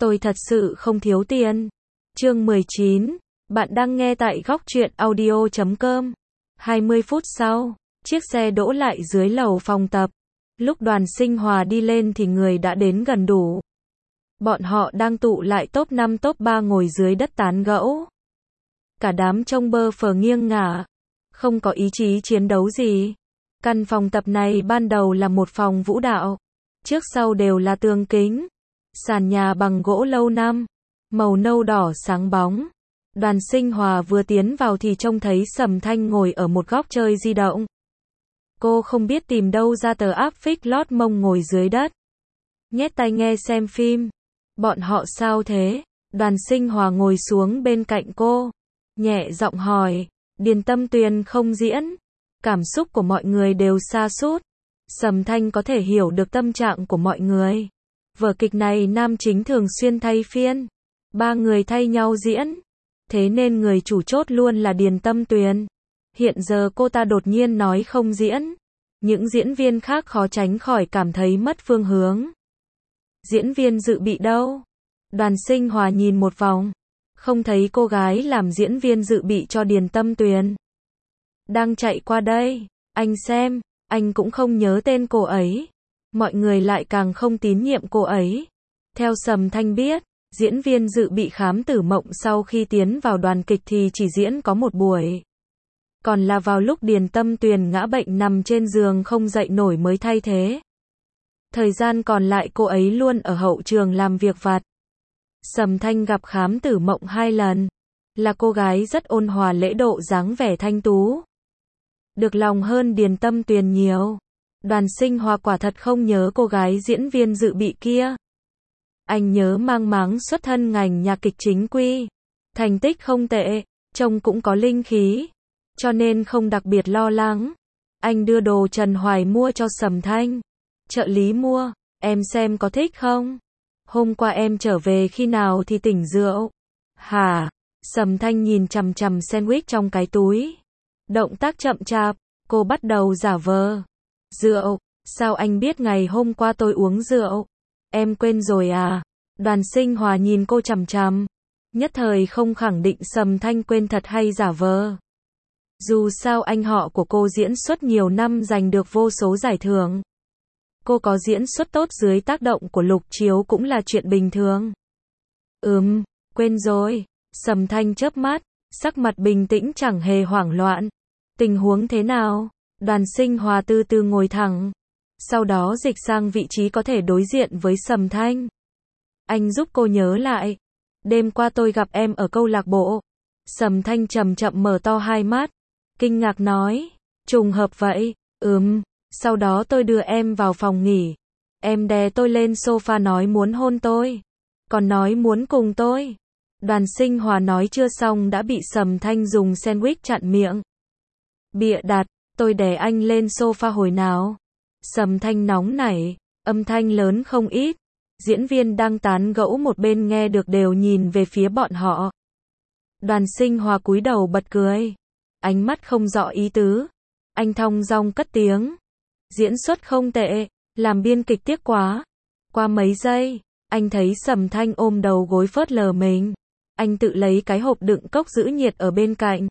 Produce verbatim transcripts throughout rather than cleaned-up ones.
Tôi thật sự không thiếu tiền. Chương mười chín. Bạn đang nghe tại góc truyện audio chấm com. hai mươi phút sau, chiếc xe đỗ lại dưới lầu phòng tập. Lúc Đoàn Sinh Hòa đi lên thì người đã đến gần đủ. Bọn họ đang tụ lại top năm top ba ngồi dưới đất tán gẫu. Cả đám trông bơ phờ nghiêng ngả, không có ý chí chiến đấu gì. Căn phòng tập này ban đầu là một phòng vũ đạo. Trước sau đều là tường kính. Sàn nhà bằng gỗ lâu năm, màu nâu đỏ sáng bóng. Đoàn Sinh Hòa vừa tiến vào thì trông thấy Sầm Thanh ngồi ở một góc chơi di động. Cô không biết tìm đâu ra tờ áp phích lót mông ngồi dưới đất, nhét tai nghe xem phim. Bọn họ sao thế? Đoàn Sinh Hòa ngồi xuống bên cạnh cô, nhẹ giọng hỏi. Điền Tâm Tuyền không diễn. Cảm xúc của mọi người đều sa sút. Sầm Thanh có thể hiểu được tâm trạng của mọi người. Vở kịch này nam chính thường xuyên thay phiên, ba người thay nhau diễn, thế nên người chủ chốt luôn là Điền Tâm Tuyền. Hiện giờ cô ta đột nhiên nói không diễn, những diễn viên khác khó tránh khỏi cảm thấy mất phương hướng. Diễn viên dự bị đâu? Đoàn Sinh Hòa nhìn một vòng, không thấy cô gái làm diễn viên dự bị cho Điền Tâm Tuyền. Đang chạy qua đây, anh xem, anh cũng không nhớ tên cô ấy. Mọi người lại càng không tín nhiệm cô ấy. Theo Sầm Thanh biết, diễn viên dự bị Khám Tử Mộng sau khi tiến vào đoàn kịch thì chỉ diễn có một buổi. Còn là vào lúc Điền Tâm Tuyền ngã bệnh nằm trên giường không dậy nổi mới thay thế. Thời gian còn lại cô ấy luôn ở hậu trường làm việc vặt. Sầm Thanh gặp Khám Tử Mộng hai lần. Là cô gái rất ôn hòa lễ độ, dáng vẻ thanh tú. Được lòng hơn Điền Tâm Tuyền nhiều. Đoàn Sinh Hòa quả thật không nhớ cô gái diễn viên dự bị kia. Anh nhớ mang máng xuất thân ngành nhạc kịch chính quy. Thành tích không tệ, trông cũng có linh khí. Cho nên không đặc biệt lo lắng. Anh đưa đồ Trần Hoài mua cho Sầm Thanh. Trợ lý mua, em xem có thích không? Hôm qua em trở về khi nào thì tỉnh rượu? Hả? Sầm Thanh nhìn chằm chằm sandwich trong cái túi. Động tác chậm chạp, cô bắt đầu giả vờ. Rượu, sao anh biết ngày hôm qua tôi uống rượu? Em quên rồi à? Đoàn Sinh Hòa nhìn cô chằm chằm. Nhất thời không khẳng định Sầm Thanh quên thật hay giả vờ. Dù sao anh họ của cô diễn xuất nhiều năm giành được vô số giải thưởng. Cô có diễn xuất tốt dưới tác động của Lục Chiếu cũng là chuyện bình thường. Ừm, quên rồi. Sầm Thanh chớp mắt, sắc mặt bình tĩnh chẳng hề hoảng loạn. Tình huống thế nào? Đoàn Sinh Hòa từ từ ngồi thẳng, sau đó dịch sang vị trí có thể đối diện với Sầm Thanh. Anh giúp cô nhớ lại. Đêm qua tôi gặp em ở câu lạc bộ. Sầm Thanh chậm chậm mở to hai mắt, kinh ngạc nói. Trùng hợp vậy, ừm, sau đó tôi đưa em vào phòng nghỉ. Em đè tôi lên sofa nói muốn hôn tôi, còn nói muốn cùng tôi. Đoàn Sinh Hòa nói chưa xong đã bị Sầm Thanh dùng sandwich chặn miệng. Bịa đặt. Tôi đè anh lên sofa hồi nào? Sầm Thanh nóng nảy, âm thanh lớn không ít. Diễn viên đang tán gẫu một bên nghe được đều nhìn về phía bọn họ. Đoàn Sinh Hòa cúi đầu bật cười, ánh mắt không rõ ý tứ. Anh thong dong cất tiếng. Diễn xuất không tệ, làm biên kịch tiếc quá. Qua mấy giây, anh thấy Sầm Thanh ôm đầu gối phớt lờ mình. Anh tự lấy cái hộp đựng cốc giữ nhiệt ở bên cạnh.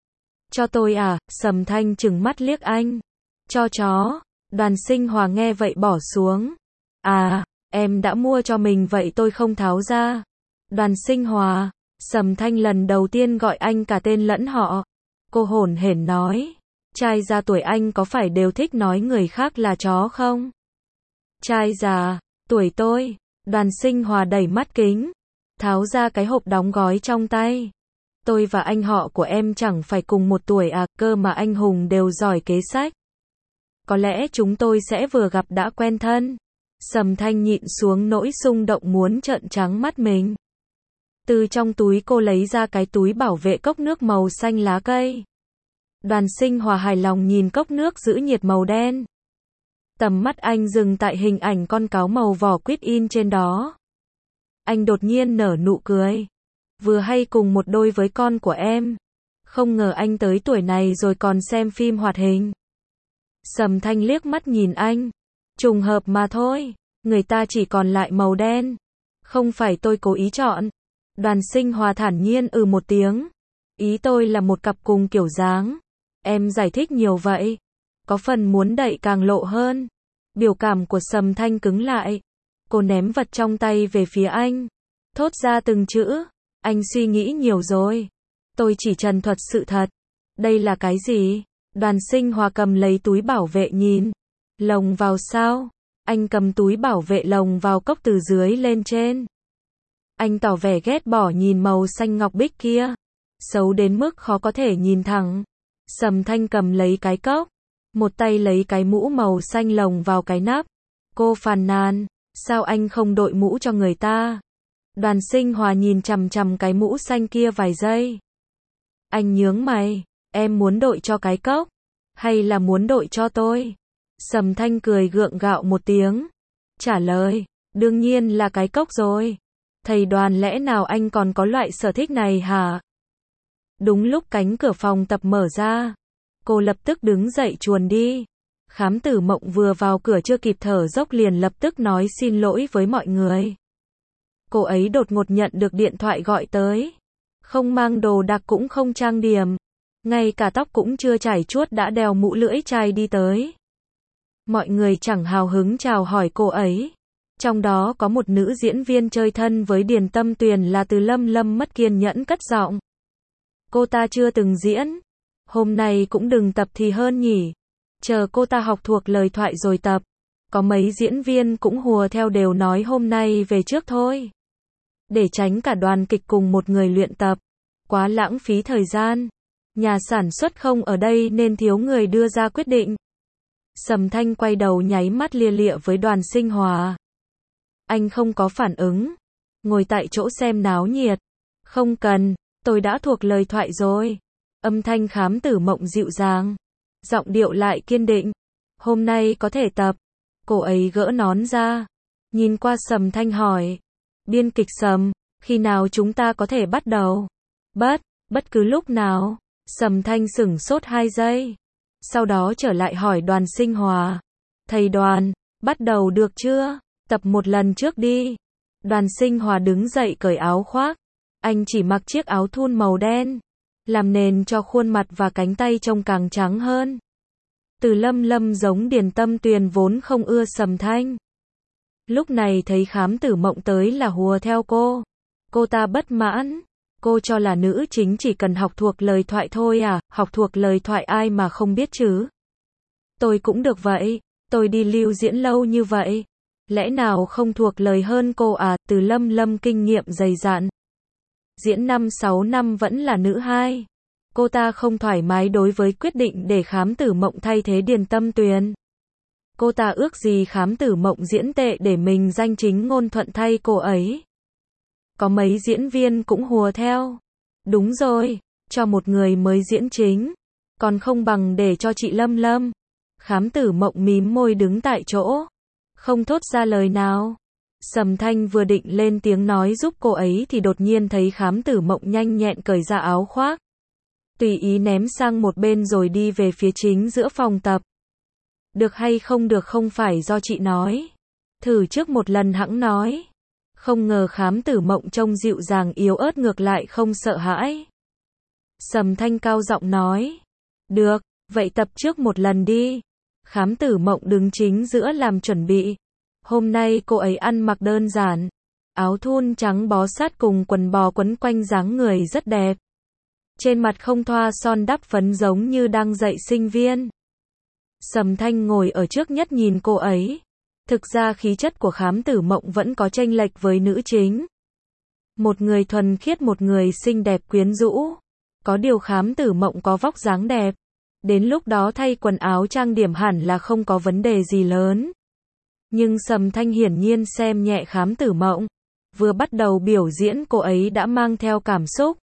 Cho tôi à? Sầm Thanh trừng mắt liếc anh. Cho chó. Đoàn Sinh Hòa nghe vậy bỏ xuống. À, em đã mua cho mình vậy tôi không tháo ra. Đoàn Sinh Hòa. Sầm Thanh lần đầu tiên gọi anh cả tên lẫn họ. Cô hổn hển nói. Trai già tuổi anh có phải đều thích nói người khác là chó không? Trai già, tuổi tôi. Đoàn Sinh Hòa đẩy mắt kính, tháo ra cái hộp đóng gói trong tay. Tôi và anh họ của em chẳng phải cùng một tuổi à, cơ mà anh hùng đều giỏi kế sách. Có lẽ chúng tôi sẽ vừa gặp đã quen thân. Sầm Thanh nhịn xuống nỗi xung động muốn trợn trắng mắt mình. Từ trong túi cô lấy ra cái túi bảo vệ cốc nước màu xanh lá cây. Đoàn Sinh Hòa hài lòng nhìn cốc nước giữ nhiệt màu đen. Tầm mắt anh dừng tại hình ảnh con cáo màu vỏ quýt in trên đó. Anh đột nhiên nở nụ cười. Vừa hay cùng một đôi với con của em. Không ngờ anh tới tuổi này rồi còn xem phim hoạt hình. Sầm Thanh liếc mắt nhìn anh. Trùng hợp mà thôi, người ta chỉ còn lại màu đen. Không phải tôi cố ý chọn. Đoàn Sinh Hòa thản nhiên ừ một tiếng. Ý tôi là một cặp cùng kiểu dáng. Em giải thích nhiều vậy. Có phần muốn đậy càng lộ hơn. Biểu cảm của Sầm Thanh cứng lại. Cô ném vật trong tay về phía anh. Thốt ra từng chữ. Anh suy nghĩ nhiều rồi. Tôi chỉ trần thuật sự thật. Đây là cái gì? Đoàn Sinh Hòa cầm lấy túi bảo vệ nhìn. Lồng vào sao? Anh cầm túi bảo vệ lồng vào cốc từ dưới lên trên. Anh tỏ vẻ ghét bỏ nhìn màu xanh ngọc bích kia. Xấu đến mức khó có thể nhìn thẳng. Sầm Thanh cầm lấy cái cốc. Một tay lấy cái mũ màu xanh lồng vào cái nắp. Cô phàn nàn. Sao anh không đội mũ cho người ta? Đoàn Sinh Hòa nhìn chằm chằm cái mũ xanh kia vài giây. Anh nhướng mày. Em muốn đội cho cái cốc? Hay là muốn đội cho tôi? Sầm Thanh cười gượng gạo một tiếng. Trả lời. Đương nhiên là cái cốc rồi. Thầy Đoàn, lẽ nào anh còn có loại sở thích này hả? Đúng lúc cánh cửa phòng tập mở ra. Cô lập tức đứng dậy chuồn đi. Khám Tử Mộng vừa vào cửa chưa kịp thở dốc liền lập tức nói xin lỗi với mọi người. Cô ấy đột ngột nhận được điện thoại gọi tới. Không mang đồ đạc cũng không trang điểm. Ngay cả tóc cũng chưa chải chuốt đã đeo mũ lưỡi chai đi tới. Mọi người chẳng hào hứng chào hỏi cô ấy. Trong đó có một nữ diễn viên chơi thân với Điền Tâm Tuyền là Từ Lâm Lâm mất kiên nhẫn cất giọng. Cô ta chưa từng diễn. Hôm nay cũng đừng tập thì hơn nhỉ. Chờ cô ta học thuộc lời thoại rồi tập. Có mấy diễn viên cũng hùa theo đều nói hôm nay về trước thôi. Để tránh cả đoàn kịch cùng một người luyện tập. Quá lãng phí thời gian. Nhà sản xuất không ở đây nên thiếu người đưa ra quyết định. Sầm Thanh quay đầu nháy mắt lia lịa với Đoàn Sinh Hòa. Anh không có phản ứng. Ngồi tại chỗ xem náo nhiệt. Không cần, tôi đã thuộc lời thoại rồi. Âm thanh Khám Tử Mộng dịu dàng. Giọng điệu lại kiên định. Hôm nay có thể tập. Cô ấy gỡ nón ra. Nhìn qua Sầm Thanh hỏi. Biên kịch Sầm, khi nào chúng ta có thể bắt đầu? Bất, bất cứ lúc nào. Sầm Thanh sửng sốt hai giây. Sau đó trở lại hỏi Đoàn Sinh Hòa. Thầy Đoàn, bắt đầu được chưa? Tập một lần trước đi. Đoàn Sinh Hòa đứng dậy cởi áo khoác. Anh chỉ mặc chiếc áo thun màu đen. Làm nền cho khuôn mặt và cánh tay trông càng trắng hơn. Từ Lâm Lâm giống Điền Tâm Tuyền vốn không ưa Sầm Thanh. Lúc này thấy Khám Tử Mộng tới là hùa theo cô. Cô ta bất mãn. Cô cho là nữ chính chỉ cần học thuộc lời thoại thôi à, học thuộc lời thoại ai mà không biết chứ. Tôi cũng được vậy, tôi đi lưu diễn lâu như vậy. Lẽ nào không thuộc lời hơn cô à, Từ Lâm Lâm kinh nghiệm dày dặn. Diễn năm sáu năm vẫn là nữ hai. Cô ta không thoải mái đối với quyết định để Khám Tử Mộng thay thế Điền Tâm Tuyền. Cô ta ước gì Khám Tử Mộng diễn tệ để mình danh chính ngôn thuận thay cô ấy. Có mấy diễn viên cũng hùa theo. Đúng rồi, cho một người mới diễn chính. Còn không bằng để cho chị Lâm Lâm. Khám Tử Mộng mím môi đứng tại chỗ. Không thốt ra lời nào. Sầm Thanh vừa định lên tiếng nói giúp cô ấy thì đột nhiên thấy Khám Tử Mộng nhanh nhẹn cởi ra áo khoác. Tùy ý ném sang một bên rồi đi về phía chính giữa phòng tập. Được hay không được không phải do chị nói. Thử trước một lần hẵng nói. Không ngờ Khám Tử Mộng trông dịu dàng yếu ớt ngược lại không sợ hãi. Sầm Thanh cao giọng nói. Được, vậy tập trước một lần đi. Khám Tử Mộng đứng chính giữa làm chuẩn bị. Hôm nay cô ấy ăn mặc đơn giản. Áo thun trắng bó sát cùng quần bò quấn quanh dáng người rất đẹp. Trên mặt không thoa son đắp phấn giống như đang dạy sinh viên. Sầm Thanh ngồi ở trước nhất nhìn cô ấy. Thực ra khí chất của Khám Tử Mộng vẫn có chênh lệch với nữ chính. Một người thuần khiết, một người xinh đẹp quyến rũ. Có điều Khám Tử Mộng có vóc dáng đẹp. Đến lúc đó thay quần áo trang điểm hẳn là không có vấn đề gì lớn. Nhưng Sầm Thanh hiển nhiên xem nhẹ Khám Tử Mộng. Vừa bắt đầu biểu diễn cô ấy đã mang theo cảm xúc.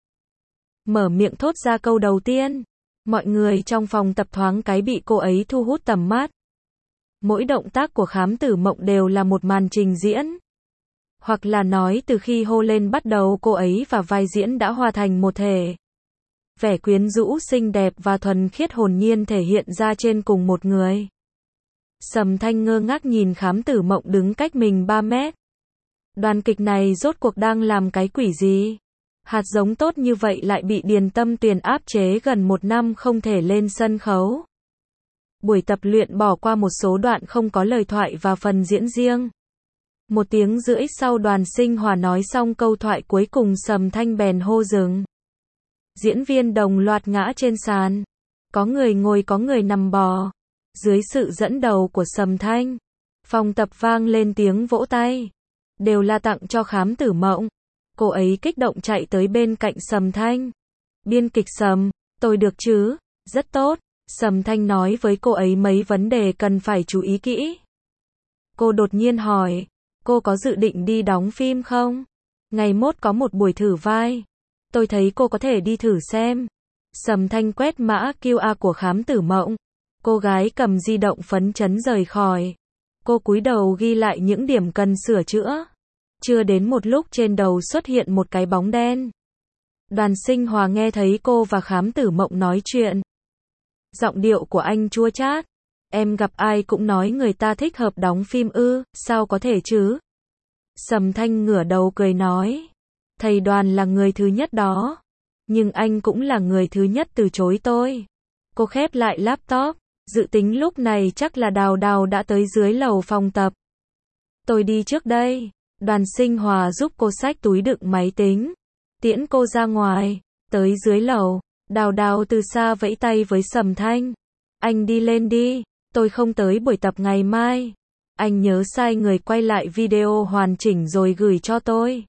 Mở miệng thốt ra câu đầu tiên. Mọi người trong phòng tập thoáng cái bị cô ấy thu hút tầm mắt. Mỗi động tác của Khám Tử Mộng đều là một màn trình diễn. Hoặc là nói từ khi hô lên bắt đầu cô ấy và vai diễn đã hòa thành một thể. Vẻ quyến rũ xinh đẹp và thuần khiết hồn nhiên thể hiện ra trên cùng một người. Sầm Thanh ngơ ngác nhìn Khám Tử Mộng đứng cách mình ba mét. Đoàn kịch này rốt cuộc đang làm cái quỷ gì? Hạt giống tốt như vậy lại bị Điền Tâm Tuyền áp chế gần một năm không thể lên sân khấu. Buổi tập luyện bỏ qua một số đoạn không có lời thoại và phần diễn riêng. Một tiếng rưỡi sau Đoàn Sinh Hòa nói xong câu thoại cuối cùng Sầm Thanh bèn hô dừng. Diễn viên đồng loạt ngã trên sàn. Có người ngồi có người nằm bò. Dưới sự dẫn đầu của Sầm Thanh, phòng tập vang lên tiếng vỗ tay. Đều là tặng cho Khám Tử Mộng. Cô ấy kích động chạy tới bên cạnh Sầm Thanh. Biên kịch Sầm, tôi được chứ? Rất tốt. Sầm Thanh nói với cô ấy mấy vấn đề cần phải chú ý kỹ. Cô đột nhiên hỏi, cô có dự định đi đóng phim không? Ngày mốt có một buổi thử vai. Tôi thấy cô có thể đi thử xem. Sầm Thanh quét mã quy rờ của Khám Tử Mộng. Cô gái cầm di động phấn chấn rời khỏi. Cô cúi đầu ghi lại những điểm cần sửa chữa. Chưa đến một lúc trên đầu xuất hiện một cái bóng đen. Đoàn Sinh Hòa nghe thấy cô và Khám Tử Mộng nói chuyện. Giọng điệu của anh chua chát. Em gặp ai cũng nói người ta thích hợp đóng phim ư, sao có thể chứ? Sầm Thanh ngửa đầu cười nói. Thầy Đoàn là người thứ nhất đó. Nhưng anh cũng là người thứ nhất từ chối tôi. Cô khép lại laptop. Dự tính lúc này chắc là Đào Đào đã tới dưới lầu phòng tập. Tôi đi trước đây. Đoàn Sinh Hòa giúp cô xách túi đựng máy tính. Tiễn cô ra ngoài. Tới dưới lầu. Đào Đào từ xa vẫy tay với Sầm Thanh. Anh đi lên đi. Tôi không tới buổi tập ngày mai. Anh nhớ sai người quay lại video hoàn chỉnh rồi gửi cho tôi.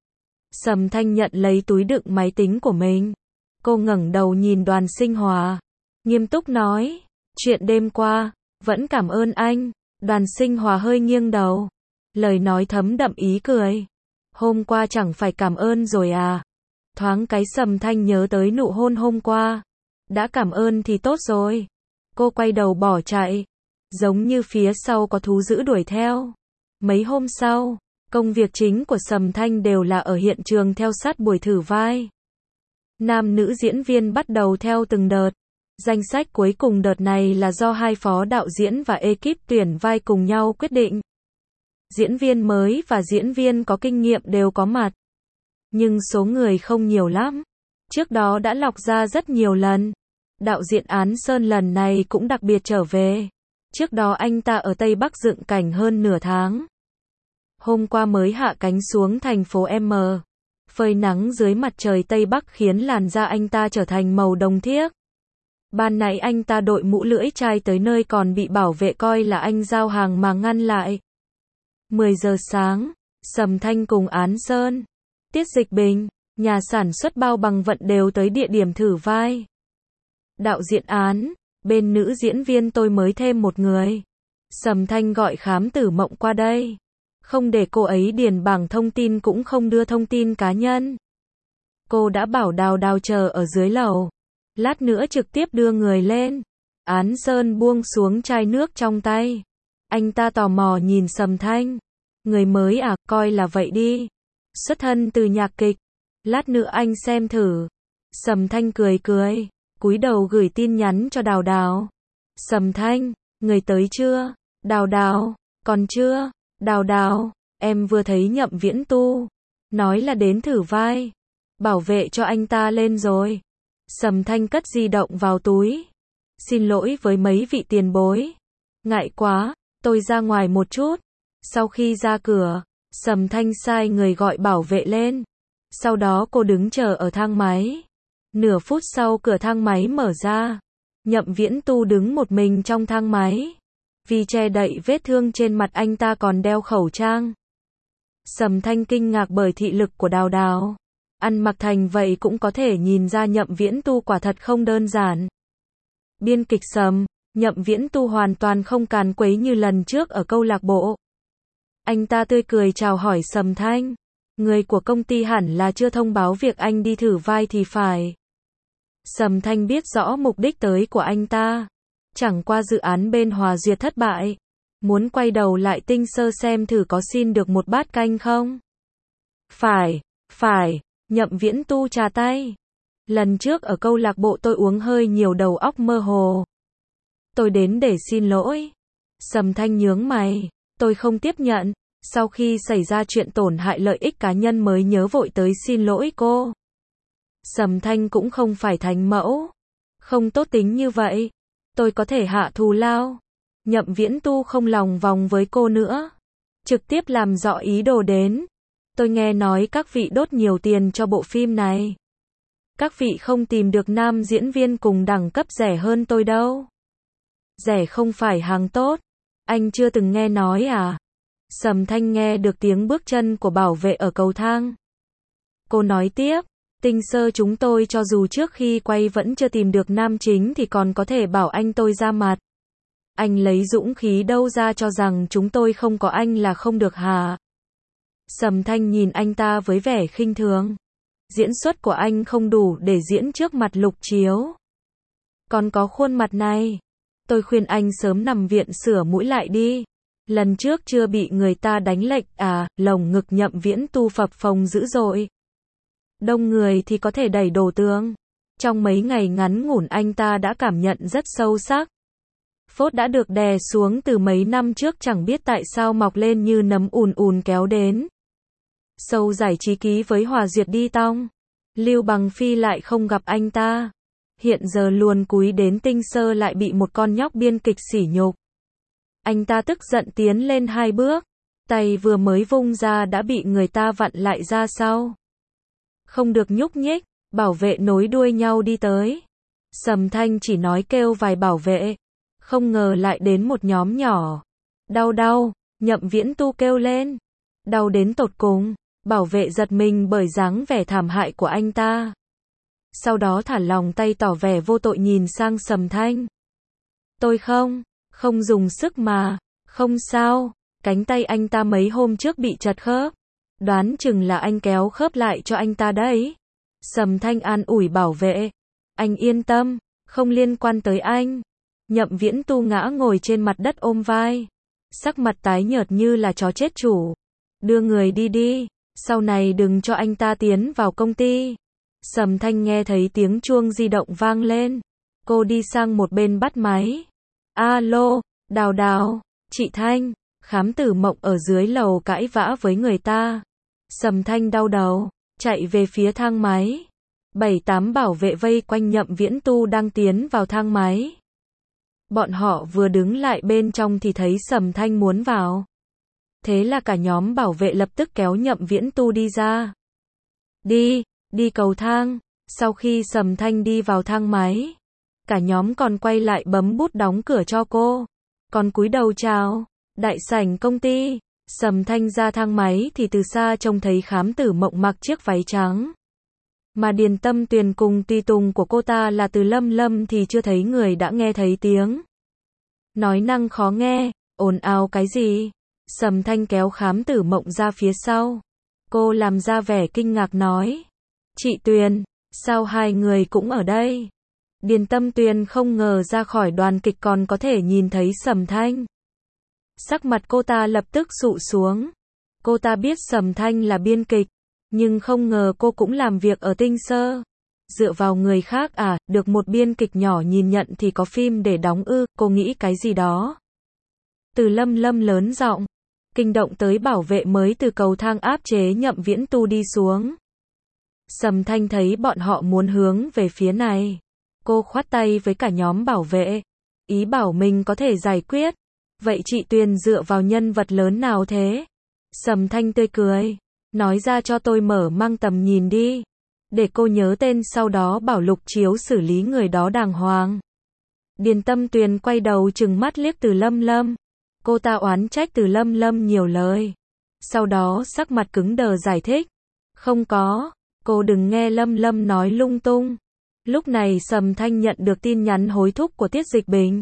Sầm Thanh nhận lấy túi đựng máy tính của mình. Cô ngẩng đầu nhìn Đoàn Sinh Hòa. Nghiêm túc nói. Chuyện đêm qua. Vẫn cảm ơn anh. Đoàn Sinh Hòa hơi nghiêng đầu. Lời nói thấm đậm ý cười. Hôm qua chẳng phải cảm ơn rồi à? Thoáng cái Sầm Thanh nhớ tới nụ hôn hôm qua. Đã cảm ơn thì tốt rồi. Cô quay đầu bỏ chạy. Giống như phía sau có thú dữ đuổi theo. Mấy hôm sau, công việc chính của Sầm Thanh đều là ở hiện trường theo sát buổi thử vai. Nam nữ diễn viên bắt đầu theo từng đợt. Danh sách cuối cùng đợt này là do hai phó đạo diễn và ekip tuyển vai cùng nhau quyết định. Diễn viên mới và diễn viên có kinh nghiệm đều có mặt. Nhưng số người không nhiều lắm. Trước đó đã lọc ra rất nhiều lần. Đạo diễn Án Sơn lần này cũng đặc biệt trở về. Trước đó anh ta ở Tây Bắc dựng cảnh hơn nửa tháng. Hôm qua mới hạ cánh xuống thành phố M. Phơi nắng dưới mặt trời Tây Bắc khiến làn da anh ta trở thành màu đồng thiếc. Ban nãy anh ta đội mũ lưỡi chai tới nơi còn bị bảo vệ coi là anh giao hàng mà ngăn lại. mười giờ sáng, Sầm Thanh cùng Án Sơn, Tiết Dịch Bình, nhà sản xuất bao bằng vận đều tới địa điểm thử vai. Đạo diễn Án, bên nữ diễn viên tôi mới thêm một người. Sầm Thanh gọi Khám Tử Mộng qua đây. Không để cô ấy điền bảng thông tin cũng không đưa thông tin cá nhân. Cô đã bảo Đào Đào chờ ở dưới lầu. Lát nữa trực tiếp đưa người lên. Án Sơn buông xuống chai nước trong tay. Anh ta tò mò nhìn Sầm Thanh. Người mới à, coi là vậy đi. Xuất thân từ nhạc kịch. Lát nữa anh xem thử. Sầm Thanh cười cười. Cúi đầu gửi tin nhắn cho Đào Đào. Sầm Thanh, người tới chưa? Đào Đào, còn chưa? Đào Đào, em vừa thấy Nhậm Viễn Tu. Nói là đến thử vai. Bảo vệ cho anh ta lên rồi. Sầm Thanh cất di động vào túi. Xin lỗi với mấy vị tiền bối. Ngại quá, tôi ra ngoài một chút. Sau khi ra cửa, Sầm Thanh sai người gọi bảo vệ lên. Sau đó cô đứng chờ ở thang máy. Nửa phút sau cửa thang máy mở ra. Nhậm Viễn Tu đứng một mình trong thang máy. Vì che đậy vết thương trên mặt anh ta còn đeo khẩu trang. Sầm Thanh kinh ngạc bởi thị lực của Đào Đào. Ăn mặc thành vậy cũng có thể nhìn ra Nhậm Viễn Tu quả thật không đơn giản. Biên kịch Sầm, Nhậm Viễn Tu hoàn toàn không càn quấy như lần trước ở câu lạc bộ. Anh ta tươi cười chào hỏi Sầm Thanh. Người của công ty hẳn là chưa thông báo việc anh đi thử vai thì phải. Sầm Thanh biết rõ mục đích tới của anh ta. Chẳng qua dự án bên Hòa Duyệt thất bại. Muốn quay đầu lại Tinh Sơ xem thử có xin được một bát canh không? Phải, phải, Nhậm Viễn Tu trà tay. Lần trước ở câu lạc bộ tôi uống hơi nhiều đầu óc mơ hồ. Tôi đến để xin lỗi. Sầm Thanh nhướng mày. Tôi không tiếp nhận. Sau khi xảy ra chuyện tổn hại lợi ích cá nhân mới nhớ vội tới xin lỗi cô. Sầm Thanh cũng không phải thánh mẫu. Không tốt tính như vậy. Tôi có thể hạ thù lao. Nhậm Viễn Tu không lòng vòng với cô nữa. Trực tiếp làm rõ ý đồ đến. Tôi nghe nói các vị đốt nhiều tiền cho bộ phim này. Các vị không tìm được nam diễn viên cùng đẳng cấp rẻ hơn tôi đâu. Rẻ không phải hàng tốt. Anh chưa từng nghe nói à? Sầm Thanh nghe được tiếng bước chân của bảo vệ ở cầu thang. Cô nói tiếp, Tinh Sơ chúng tôi cho dù trước khi quay vẫn chưa tìm được nam chính thì còn có thể bảo anh tôi ra mặt. Anh lấy dũng khí đâu ra cho rằng chúng tôi không có anh là không được hả? Sầm Thanh nhìn anh ta với vẻ khinh thường. Diễn xuất của anh không đủ để diễn trước mặt Lục Chiếu. Còn có khuôn mặt này. Tôi khuyên anh sớm nằm viện sửa mũi lại đi. Lần trước chưa bị người ta đánh lệch à, lồng ngực Nhậm Viễn Tu phập phồng dữ dội. Đông người thì có thể đẩy đổ tường. Trong mấy ngày ngắn ngủn anh ta đã cảm nhận rất sâu sắc. Phốt đã được đè xuống từ mấy năm trước chẳng biết tại sao mọc lên như nấm ùn ùn kéo đến. Sâu giải trí ký với Hòa Duyệt đi tong. Lưu Bằng Phi lại không gặp anh ta. Hiện giờ luồn cúi đến Tinh Sơ lại bị một con nhóc biên kịch sỉ nhục. Anh ta tức giận tiến lên hai bước. Tay vừa mới vung ra đã bị người ta vặn lại ra sau. Không được nhúc nhích, bảo vệ nối đuôi nhau đi tới. Sầm Thanh chỉ nói kêu vài bảo vệ. Không ngờ lại đến một nhóm nhỏ. Đau đau, Nhậm Viễn Tu kêu lên. Đau đến tột cùng, bảo vệ giật mình bởi dáng vẻ thảm hại của anh ta. Sau đó thả lòng tay tỏ vẻ vô tội nhìn sang Sầm Thanh. Tôi không, không dùng sức mà, không sao, cánh tay anh ta mấy hôm trước bị chật khớp. Đoán chừng là anh kéo khớp lại cho anh ta đấy. Sầm Thanh an ủi bảo vệ. Anh yên tâm, không liên quan tới anh. Nhậm Viễn Tu ngã ngồi trên mặt đất ôm vai. Sắc mặt tái nhợt như là chó chết chủ. Đưa người đi đi, sau này đừng cho anh ta tiến vào công ty. Sầm Thanh nghe thấy tiếng chuông di động vang lên. Cô đi sang một bên bắt máy. Alo, Đào Đào, chị Thanh, Khám Tử Mộng ở dưới lầu cãi vã với người ta. Sầm Thanh đau đầu, chạy về phía thang máy. Bảy tám bảo vệ vây quanh Nhậm Viễn Tu đang tiến vào thang máy. Bọn họ vừa đứng lại bên trong thì thấy Sầm Thanh muốn vào. Thế là cả nhóm bảo vệ lập tức kéo Nhậm Viễn Tu đi ra. Đi, đi cầu thang. Sau khi Sầm Thanh đi vào thang máy, cả nhóm còn quay lại bấm bút đóng cửa cho cô. Còn cúi đầu chào. Đại sảnh công ty. Sầm Thanh ra thang máy thì từ xa trông thấy Khám Tử Mộng mặc chiếc váy trắng. Mà Điền Tâm Tuyền cùng tùy tùng của cô ta là Từ Lâm Lâm thì chưa thấy người đã nghe thấy tiếng. Nói năng khó nghe, ồn ào cái gì? Sầm Thanh kéo Khám Tử Mộng ra phía sau. Cô làm ra vẻ kinh ngạc nói. Chị Tuyền, sao hai người cũng ở đây? Điền Tâm Tuyền không ngờ ra khỏi đoàn kịch còn có thể nhìn thấy Sầm Thanh. Sắc mặt cô ta lập tức sụ xuống. Cô ta biết Sầm Thanh là biên kịch, nhưng không ngờ cô cũng làm việc ở Tinh Sơ. Dựa vào người khác à, được một biên kịch nhỏ nhìn nhận thì có phim để đóng ư, cô nghĩ cái gì đó. Từ Lâm Lâm lớn giọng, kinh động tới bảo vệ mới từ cầu thang áp chế Nhậm Viễn Tu đi xuống. Sầm Thanh thấy bọn họ muốn hướng về phía này. Cô khoát tay với cả nhóm bảo vệ. Ý bảo mình có thể giải quyết. Vậy chị Tuyền dựa vào nhân vật lớn nào thế? Sầm Thanh tươi cười. Nói ra cho tôi mở mang tầm nhìn đi. Để cô nhớ tên sau đó bảo Lục Chiếu xử lý người đó đàng hoàng. Điền Tâm Tuyền quay đầu trừng mắt liếc Từ Lâm Lâm. Cô ta oán trách Từ Lâm Lâm nhiều lời. Sau đó sắc mặt cứng đờ giải thích. Không có, cô đừng nghe Lâm Lâm nói lung tung. Lúc này Sầm Thanh nhận được tin nhắn hối thúc của Tiết Dịch Bình.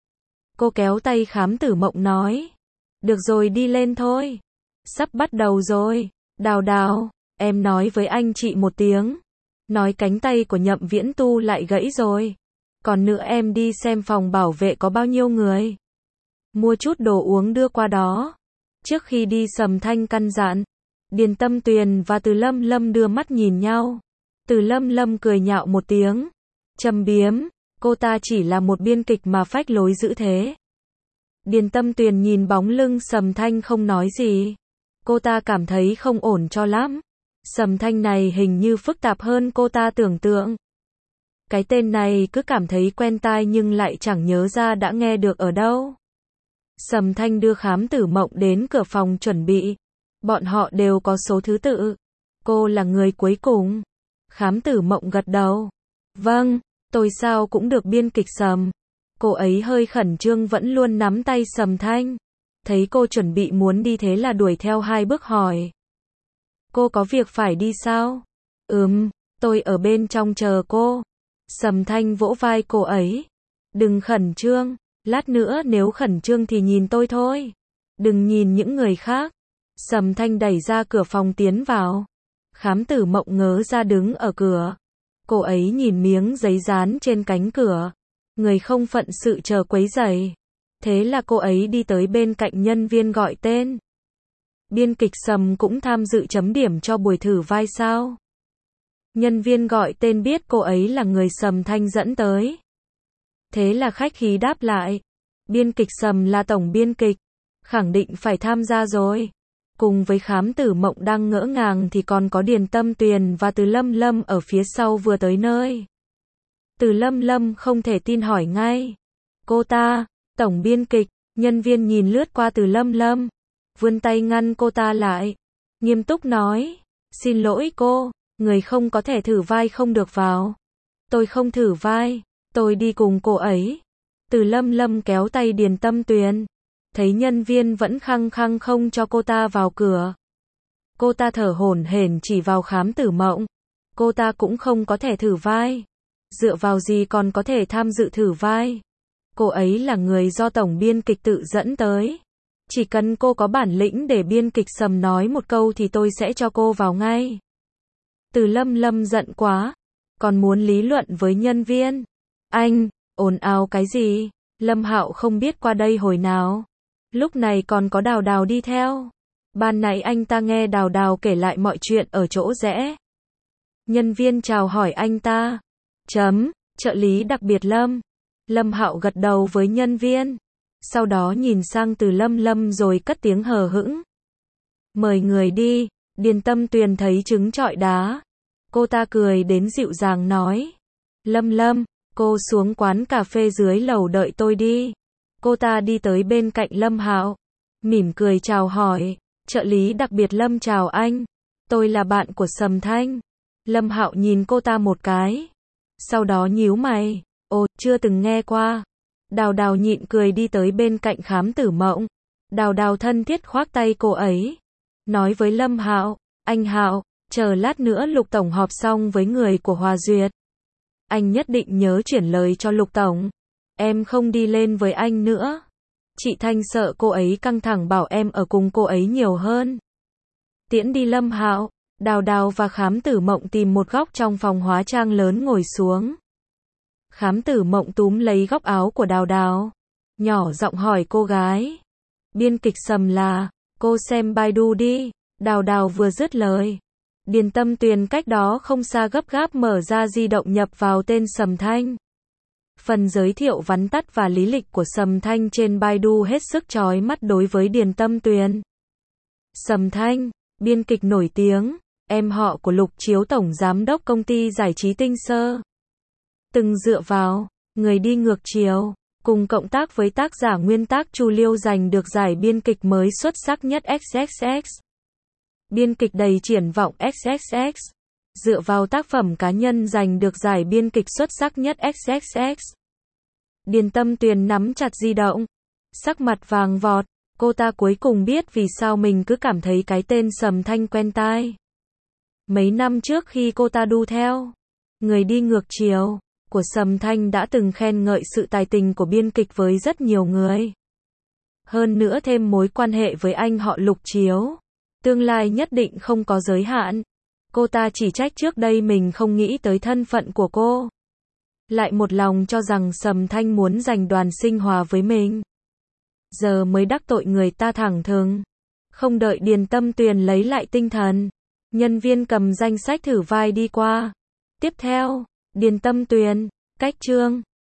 Cô kéo tay Khám Tử Mộng nói. Được rồi đi lên thôi. Sắp bắt đầu rồi. Đào Đào, em nói với anh chị một tiếng. Nói cánh tay của Nhậm Viễn Tu lại gãy rồi. Còn nữa em đi xem phòng bảo vệ có bao nhiêu người. Mua chút đồ uống đưa qua đó. Trước khi đi Sầm Thanh căn dặn. Điền Tâm Tuyền và Từ Lâm Lâm đưa mắt nhìn nhau. Từ Lâm Lâm cười nhạo một tiếng. Châm biếm, cô ta chỉ là một biên kịch mà phách lối dữ thế. Điền Tâm Tuyền nhìn bóng lưng Sầm Thanh không nói gì. Cô ta cảm thấy không ổn cho lắm. Sầm Thanh này hình như phức tạp hơn cô ta tưởng tượng. Cái tên này cứ cảm thấy quen tai nhưng lại chẳng nhớ ra đã nghe được ở đâu. Sầm Thanh đưa Khám Tử Mộng đến cửa phòng chuẩn bị. Bọn họ đều có số thứ tự. Cô là người cuối cùng. Khám Tử Mộng gật đầu. Vâng, tôi sao cũng được biên kịch Sầm. Cô ấy hơi khẩn trương vẫn luôn nắm tay Sầm Thanh. Thấy cô chuẩn bị muốn đi thế là đuổi theo hai bước hỏi. Cô có việc phải đi sao? Ừm, tôi ở bên trong chờ cô. Sầm Thanh vỗ vai cô ấy. Đừng khẩn trương, lát nữa nếu khẩn trương thì nhìn tôi thôi. Đừng nhìn những người khác. Sầm Thanh đẩy ra cửa phòng tiến vào. Khám Tử Mộng ngớ ra đứng ở cửa. Cô ấy nhìn miếng giấy dán trên cánh cửa. Người không phận sự chờ quấy rầy. Thế là cô ấy đi tới bên cạnh nhân viên gọi tên. Biên kịch Sầm cũng tham dự chấm điểm cho buổi thử vai sao? Nhân viên gọi tên biết cô ấy là người Sầm Thanh dẫn tới. Thế là khách khí đáp lại. Biên kịch Sầm là tổng biên kịch. Khẳng định phải tham gia rồi. Cùng với Khám Tử Mộng đang ngỡ ngàng thì còn có Điền Tâm Tuyền và Từ Lâm Lâm ở phía sau vừa tới nơi. Từ Lâm Lâm không thể tin hỏi ngay. Cô ta, tổng biên kịch, nhân viên nhìn lướt qua Từ Lâm Lâm. Vươn tay ngăn cô ta lại. Nghiêm túc nói. Xin lỗi cô, người không có thể thử vai không được vào. Tôi không thử vai, tôi đi cùng cô ấy. Từ Lâm Lâm kéo tay Điền Tâm Tuyền. Thấy nhân viên vẫn khăng khăng không cho cô ta vào cửa. Cô ta thở hổn hển chỉ vào Khám Tử Mộng. Cô ta cũng không có thể thử vai. Dựa vào gì còn có thể tham dự thử vai. Cô ấy là người do tổng biên kịch tự dẫn tới. Chỉ cần cô có bản lĩnh để biên kịch Sầm nói một câu thì tôi sẽ cho cô vào ngay. Từ Lâm Lâm giận quá. Còn muốn lý luận với nhân viên. Anh, ồn ào cái gì? Lâm Hạo không biết qua đây hồi nào. Lúc này còn có Đào Đào đi theo. Ban nãy anh ta nghe Đào Đào kể lại mọi chuyện ở chỗ rẽ. Nhân viên chào hỏi anh ta. Chấm, trợ lý đặc biệt Lâm. Lâm Hạo gật đầu với nhân viên. Sau đó nhìn sang Từ Lâm Lâm rồi cất tiếng hờ hững. Mời người đi. Điền Tâm Tuyền thấy trứng trọi đá. Cô ta cười đến dịu dàng nói. Lâm Lâm, cô xuống quán cà phê dưới lầu đợi tôi đi. Cô ta đi tới bên cạnh Lâm Hạo. Mỉm cười chào hỏi. Trợ lý đặc biệt Lâm chào anh. Tôi là bạn của Sầm Thanh. Lâm Hạo nhìn cô ta một cái. Sau đó nhíu mày. Ồ, chưa từng nghe qua. Đào Đào nhịn cười đi tới bên cạnh Khám Tử Mộng. Đào Đào thân thiết khoác tay cô ấy. Nói với Lâm Hạo. Anh Hạo, chờ lát nữa Lục Tổng họp xong với người của Hòa Duyệt. Anh nhất định nhớ chuyển lời cho Lục Tổng. Em không đi lên với anh nữa. Chị Thanh sợ cô ấy căng thẳng bảo em ở cùng cô ấy nhiều hơn. Tiễn đi Lâm Hạo. Đào Đào và Khám Tử Mộng tìm một góc trong phòng hóa trang lớn ngồi xuống. Khám Tử Mộng túm lấy góc áo của Đào Đào. Nhỏ giọng hỏi cô gái. Biên kịch Sầm là, cô xem Baidu đi. Đào Đào vừa dứt lời. Điền Tâm Tuyền cách đó không xa gấp gáp mở ra di động nhập vào tên Sầm Thanh. Phần giới thiệu vắn tắt và lý lịch của Sầm Thanh trên Baidu hết sức chói mắt đối với Điền Tâm Tuyền. Sầm Thanh, biên kịch nổi tiếng, em họ của Lục Chiếu tổng giám đốc công ty giải trí Tinh Sơ. Từng dựa vào Người đi ngược chiều, cùng cộng tác với tác giả nguyên tác Chu Liêu giành được giải biên kịch mới xuất sắc nhất ích ích ích. Biên kịch đầy triển vọng ích ích ích. Dựa vào tác phẩm cá nhân giành được giải biên kịch xuất sắc nhất ích ích ích. Điền Tâm Tuyền nắm chặt di động. Sắc mặt vàng vọt. Cô ta cuối cùng biết vì sao mình cứ cảm thấy cái tên Sầm Thanh quen tai. Mấy năm trước khi cô ta đu theo Người đi ngược chiều của Sầm Thanh đã từng khen ngợi sự tài tình của biên kịch với rất nhiều người. Hơn nữa thêm mối quan hệ với anh họ Lục Chiếu. Tương lai nhất định không có giới hạn. Cô ta chỉ trách trước đây mình không nghĩ tới thân phận của cô. Lại một lòng cho rằng Sầm Thanh muốn giành Đoàn Sinh Hòa với mình. Giờ mới đắc tội người ta thẳng thừng. Không đợi Điền Tâm Tuyền lấy lại tinh thần. Nhân viên cầm danh sách thử vai đi qua. Tiếp theo, Điền Tâm Tuyền, cách chương.